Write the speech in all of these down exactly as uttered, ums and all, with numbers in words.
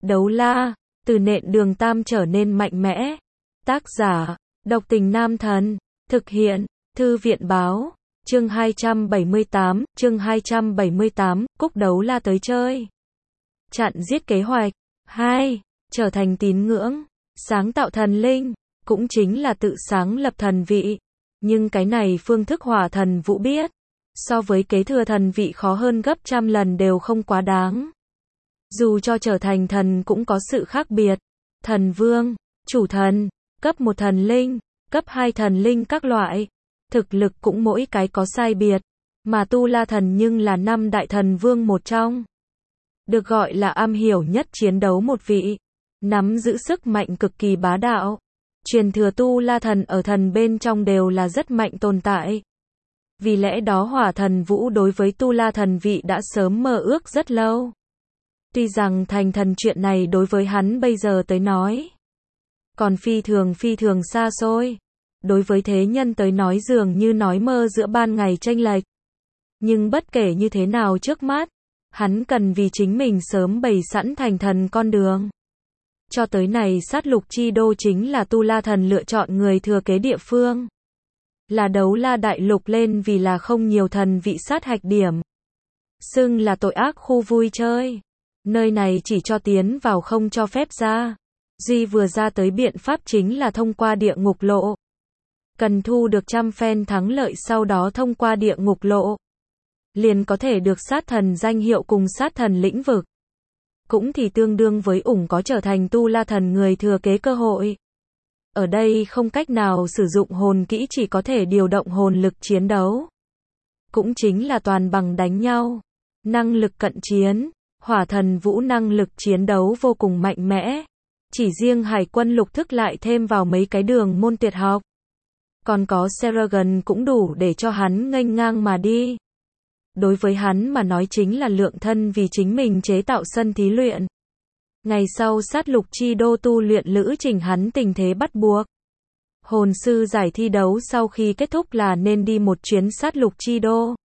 Đấu la, từ nện đường tam trở nên mạnh mẽ. Tác giả, Độc Tình Nam Thần. Thực hiện, Thư viện Báo. Chương hai trăm bảy mươi tám, chương hai trăm bảy mươi tám, Cúc Đấu La tới chơi. Chặn giết kế hoạch. hai. Trở thành tín ngưỡng. Sáng tạo thần linh, cũng chính là tự sáng lập thần vị. Nhưng cái này phương thức Hỏa Thần Vũ biết, so với kế thừa thần vị khó hơn gấp trăm lần đều không quá đáng. Dù cho trở thành thần cũng có sự khác biệt. Thần vương, chủ thần, cấp một thần linh, cấp hai thần linh các loại. Thực lực cũng mỗi cái có sai biệt. Mà Tu La Thần nhưng là năm đại thần vương một trong. Được gọi là am hiểu nhất chiến đấu một vị. Nắm giữ sức mạnh cực kỳ bá đạo. Truyền thừa Tu La Thần ở thần bên trong đều là rất mạnh tồn tại. Vì lẽ đó Hỏa Thần Vũ đối với Tu La Thần vị đã sớm mơ ước rất lâu. Tuy rằng thành thần chuyện này đối với hắn bây giờ tới nói còn phi thường phi thường xa xôi. Đối với thế nhân tới nói dường như nói mơ giữa ban ngày chênh lệch. Nhưng bất kể như thế nào trước mắt, hắn cần vì chính mình sớm bày sẵn thành thần con đường. Cho tới này sát lục chi đô chính là Tu La Thần lựa chọn người thừa kế địa phương. Là Đấu La đại lục lên vì là không nhiều thần vị sát hạch điểm. Xưng là tội ác khu vui chơi. Nơi này chỉ cho tiến vào không cho phép ra. Duy vừa ra tới biện pháp chính là thông qua địa ngục lộ. Cần thu được trăm phen thắng lợi sau đó thông qua địa ngục lộ. Liền có thể được sát thần danh hiệu cùng sát thần lĩnh vực. Cũng thì tương đương với ủng có trở thành Tu La Thần người thừa kế cơ hội. Ở đây không cách nào sử dụng hồn kỹ, chỉ có thể điều động hồn lực chiến đấu. Cũng chính là toàn bằng đánh nhau. Năng lực cận chiến. Hỏa Thần Vũ năng lực chiến đấu vô cùng mạnh mẽ. Chỉ riêng hải quân lục thức lại thêm vào mấy cái đường môn tuyệt học. Còn có Seragon cũng đủ để cho hắn nghênh ngang mà đi. Đối với hắn mà nói chính là lượng thân vì chính mình chế tạo sân thí luyện. Ngày sau sát lục chi đô tu luyện lữ trình hắn tình thế bắt buộc. Hồn sư giải thi đấu sau khi kết thúc là nên đi một chuyến sát lục chi đô.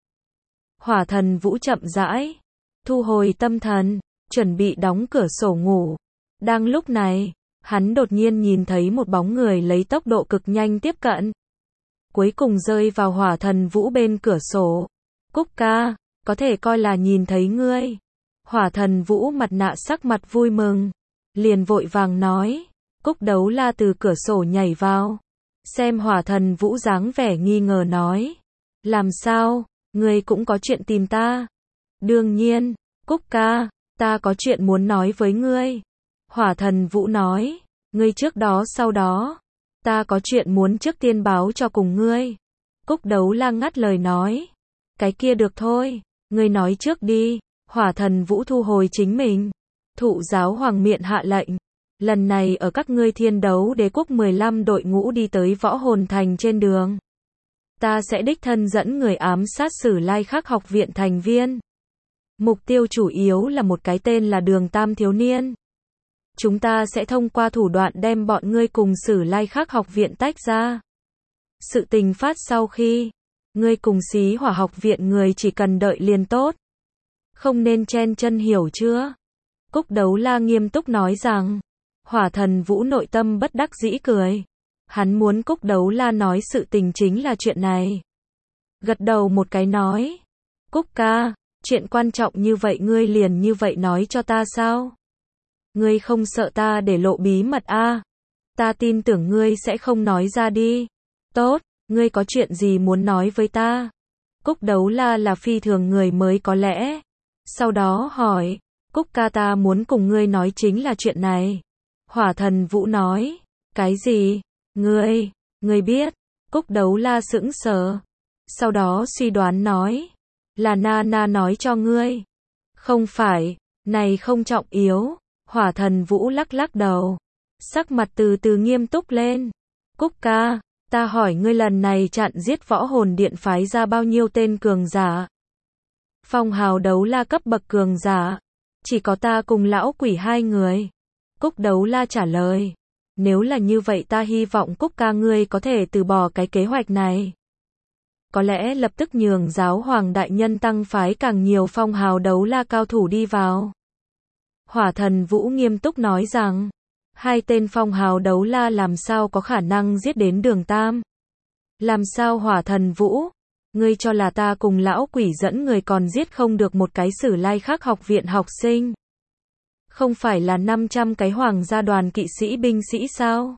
Hỏa Thần Vũ chậm rãi thu hồi tâm thần, chuẩn bị đóng cửa sổ ngủ. Đang lúc này, hắn đột nhiên nhìn thấy một bóng người lấy tốc độ cực nhanh tiếp cận. Cuối cùng rơi vào Hỏa Thần Vũ bên cửa sổ. Cúc ca, có thể coi là nhìn thấy ngươi. Hỏa Thần Vũ mặt nạ sắc mặt vui mừng. Liền vội vàng nói. Cúc Đấu La từ cửa sổ nhảy vào. Xem Hỏa Thần Vũ dáng vẻ nghi ngờ nói. Làm sao, ngươi cũng có chuyện tìm ta? Đương nhiên, Cúc ca, ta có chuyện muốn nói với ngươi. Hỏa Thần Vũ nói. Ngươi trước đó sau đó. Ta có chuyện muốn trước tiên báo cho cùng ngươi. Cúc Đấu La ngắt lời nói. Cái kia được thôi, ngươi nói trước đi. Hỏa Thần Vũ thu hồi chính mình. Thụ giáo hoàng miện hạ lệnh. Lần này ở các ngươi thiên đấu đế quốc mười lăm đội ngũ đi tới võ hồn thành trên đường. Ta sẽ đích thân dẫn người ám sát Sử Lai Khắc học viện thành viên. Mục tiêu chủ yếu là một cái tên là Đường Tam thiếu niên. Chúng ta sẽ thông qua thủ đoạn đem bọn ngươi cùng Sử Lai Khắc học viện tách ra. Sự tình phát sau khi ngươi cùng Xí Hỏa học viện người chỉ cần đợi liền tốt. Không nên chen chân, hiểu chưa? Cúc Đấu La nghiêm túc nói rằng. Hỏa Thần Vũ nội tâm bất đắc dĩ cười. Hắn muốn Cúc Đấu La nói sự tình chính là chuyện này. Gật đầu một cái nói. Cúc ca, chuyện quan trọng như vậy ngươi liền như vậy nói cho ta sao? Ngươi không sợ ta để lộ bí mật a? À? Ta tin tưởng ngươi sẽ không nói ra đi. Tốt, ngươi có chuyện gì muốn nói với ta? Cúc Đấu La là phi thường người mới có lẽ. Sau đó hỏi. Cúc ca, ta muốn cùng ngươi nói chính là chuyện này. Hỏa Thần Vũ nói. Cái gì? Ngươi, ngươi biết. Cúc Đấu La sững sờ. Sau đó suy đoán nói. Là Na Na nói cho ngươi. Không phải, này không trọng yếu. Hỏa Thần Vũ lắc lắc đầu. Sắc mặt từ từ nghiêm túc lên. Cúc ca, ta hỏi ngươi lần này chặn giết võ hồn điện phái ra bao nhiêu tên cường giả? Phong hào đấu la cấp bậc cường giả. Chỉ có ta cùng lão quỷ hai người. Cúc Đấu La trả lời. Nếu là như vậy ta hy vọng Cúc ca ngươi có thể từ bỏ cái kế hoạch này. Có lẽ lập tức nhường giáo hoàng đại nhân tăng phái càng nhiều phong hào đấu la cao thủ đi vào. Hỏa Thần Vũ nghiêm túc nói rằng, hai tên phong hào đấu la làm sao có khả năng giết đến Đường Tam? Làm sao Hỏa Thần Vũ? Ngươi cho là ta cùng lão quỷ dẫn người còn giết không được một cái Sử Lai Khắc học viện học sinh? Không phải là năm trăm cái hoàng gia đoàn kỵ sĩ binh sĩ sao?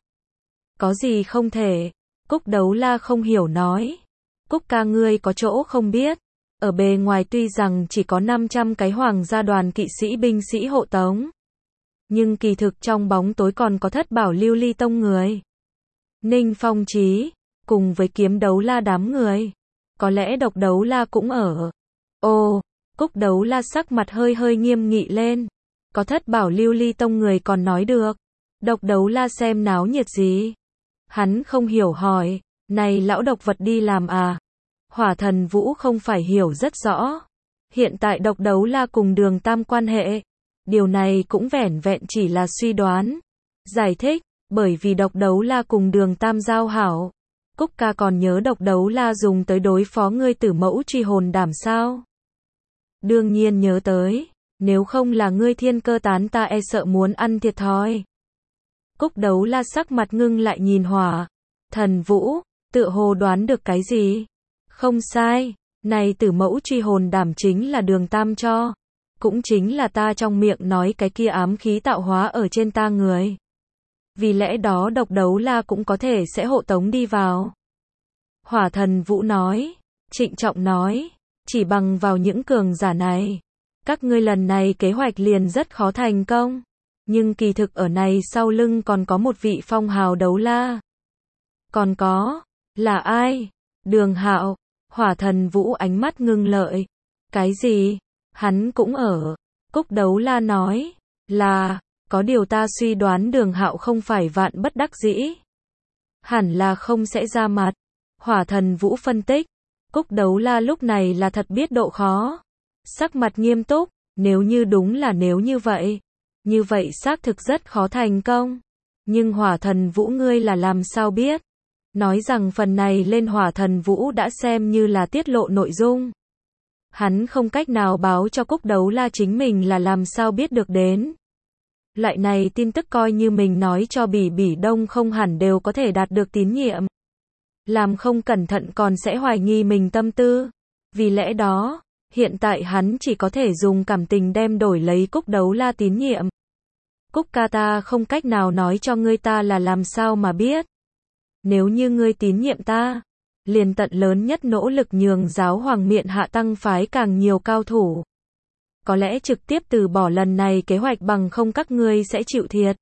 Có gì không thể? Cúc Đấu La không hiểu nói. Cúc ca ngươi có chỗ không biết. Ở bề ngoài tuy rằng chỉ có năm trăm cái hoàng gia đoàn kỵ sĩ binh sĩ hộ tống, nhưng kỳ thực trong bóng tối còn có thất bảo lưu ly tông người. Ninh Phong Chí, cùng với Kiếm Đấu La đám người. Có lẽ Độc Đấu La cũng ở. Ồ, Cúc Đấu La sắc mặt hơi hơi nghiêm nghị lên. Có thất bảo lưu ly tông người còn nói được. Độc Đấu La xem náo nhiệt gì? Hắn không hiểu hỏi, này lão độc vật đi làm à? Hỏa Thần Vũ không phải hiểu rất rõ. Hiện tại Độc Đấu La cùng Đường Tam quan hệ, điều này cũng vẻn vẹn chỉ là suy đoán. Giải thích, bởi vì Độc Đấu La cùng Đường Tam giao hảo. Cúc ca còn nhớ Độc Đấu La dùng tới đối phó ngươi Tử Mẫu Truy Hồn Đảm sao? Đương nhiên nhớ tới, nếu không là ngươi Thiên Cơ Tán ta e sợ muốn ăn thiệt thòi. Cúc Đấu La sắc mặt ngưng lại nhìn Hỏa Thần Vũ, tựa hồ đoán được cái gì? Không sai, này Tử Mẫu Truy Hồn Đảm chính là Đường Tam cho, cũng chính là ta trong miệng nói cái kia ám khí tạo hóa ở trên ta người. Vì lẽ đó Độc Đấu La cũng có thể sẽ hộ tống đi vào. Hỏa Thần Vũ nói, trịnh trọng nói, chỉ bằng vào những cường giả này, các ngươi lần này kế hoạch liền rất khó thành công. Nhưng kỳ thực ở này sau lưng còn có một vị phong hào đấu la. Còn có, là ai? Đường Hạo. Hỏa Thần Vũ ánh mắt ngưng lợi. Cái gì? Hắn cũng ở. Cúc Đấu La nói, là, có điều ta suy đoán Đường Hạo không phải vạn bất đắc dĩ. Hẳn là không sẽ ra mặt. Hỏa Thần Vũ phân tích. Cúc Đấu La lúc này là thật biết độ khó. Sắc mặt nghiêm túc, nếu như đúng là nếu như vậy. Như vậy xác thực rất khó thành công. Nhưng Hỏa Thần Vũ ngươi là làm sao biết? Nói rằng phần này lên Hỏa Thần Vũ đã xem như là tiết lộ nội dung. Hắn không cách nào báo cho Cúc Đấu La chính mình là làm sao biết được đến. Loại này tin tức coi như mình nói cho Bỉ Bỉ Đông không hẳn đều có thể đạt được tín nhiệm. Làm không cẩn thận còn sẽ hoài nghi mình tâm tư. Vì lẽ đó, hiện tại hắn chỉ có thể dùng cảm tình đem đổi lấy Cúc Đấu La tín nhiệm. Cúc ca ta không cách nào nói cho ngươi ta là làm sao mà biết. Nếu như ngươi tín nhiệm ta, liền tận lớn nhất nỗ lực nhường giáo hoàng miện hạ tăng phái càng nhiều cao thủ. Có lẽ trực tiếp từ bỏ lần này kế hoạch bằng không các ngươi sẽ chịu thiệt.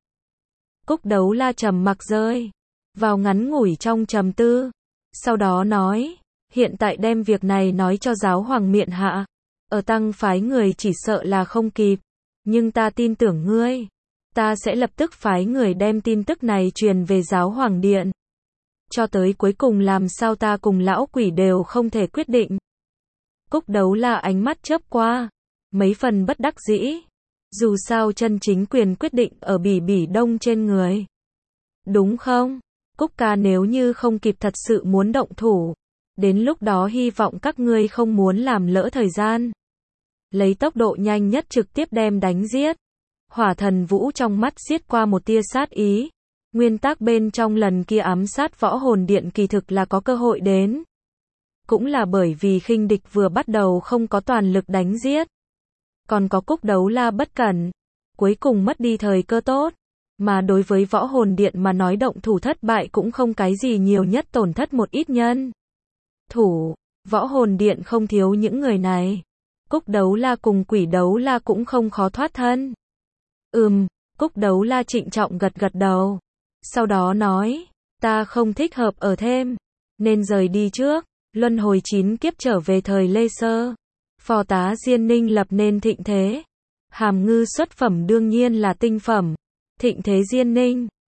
Cúc Đấu La trầm mặc rơi vào ngắn ngủi trong trầm tư. Sau đó nói, hiện tại đem việc này nói cho giáo hoàng miện hạ. Ở tăng phái người chỉ sợ là không kịp. Nhưng ta tin tưởng ngươi. Ta sẽ lập tức phái người đem tin tức này truyền về giáo hoàng điện. Cho tới cuối cùng làm sao ta cùng lão quỷ đều không thể quyết định. Cúc Đấu La ánh mắt chớp qua. Mấy phần bất đắc dĩ. Dù sao chân chính quyền quyết định ở Bỉ Bỉ Đông trên người. Đúng không? Cúc ca nếu như không kịp thật sự muốn động thủ. Đến lúc đó hy vọng các ngươi không muốn làm lỡ thời gian. Lấy tốc độ nhanh nhất trực tiếp đem đánh giết. Hỏa Thần Vũ trong mắt xiết qua một tia sát ý. Nguyên tắc bên trong lần kia ám sát võ hồn điện kỳ thực là có cơ hội đến. Cũng là bởi vì khinh địch vừa bắt đầu không có toàn lực đánh giết. Còn có Cúc Đấu La bất cẩn. Cuối cùng mất đi thời cơ tốt. Mà đối với võ hồn điện mà nói động thủ thất bại cũng không cái gì nhiều nhất tổn thất một ít nhân. Thủ, võ hồn điện không thiếu những người này. Cúc Đấu La cùng Quỷ Đấu La cũng không khó thoát thân. Ừm, Cúc Đấu La trịnh trọng gật gật đầu. Sau đó nói, ta không thích hợp ở thêm, nên rời đi trước, luân hồi chín kiếp trở về thời Lê Sơ. Phò tá Diên Ninh lập nên thịnh thế. Hàm Ngư xuất phẩm đương nhiên là tinh phẩm. Thịnh thế Diên Ninh,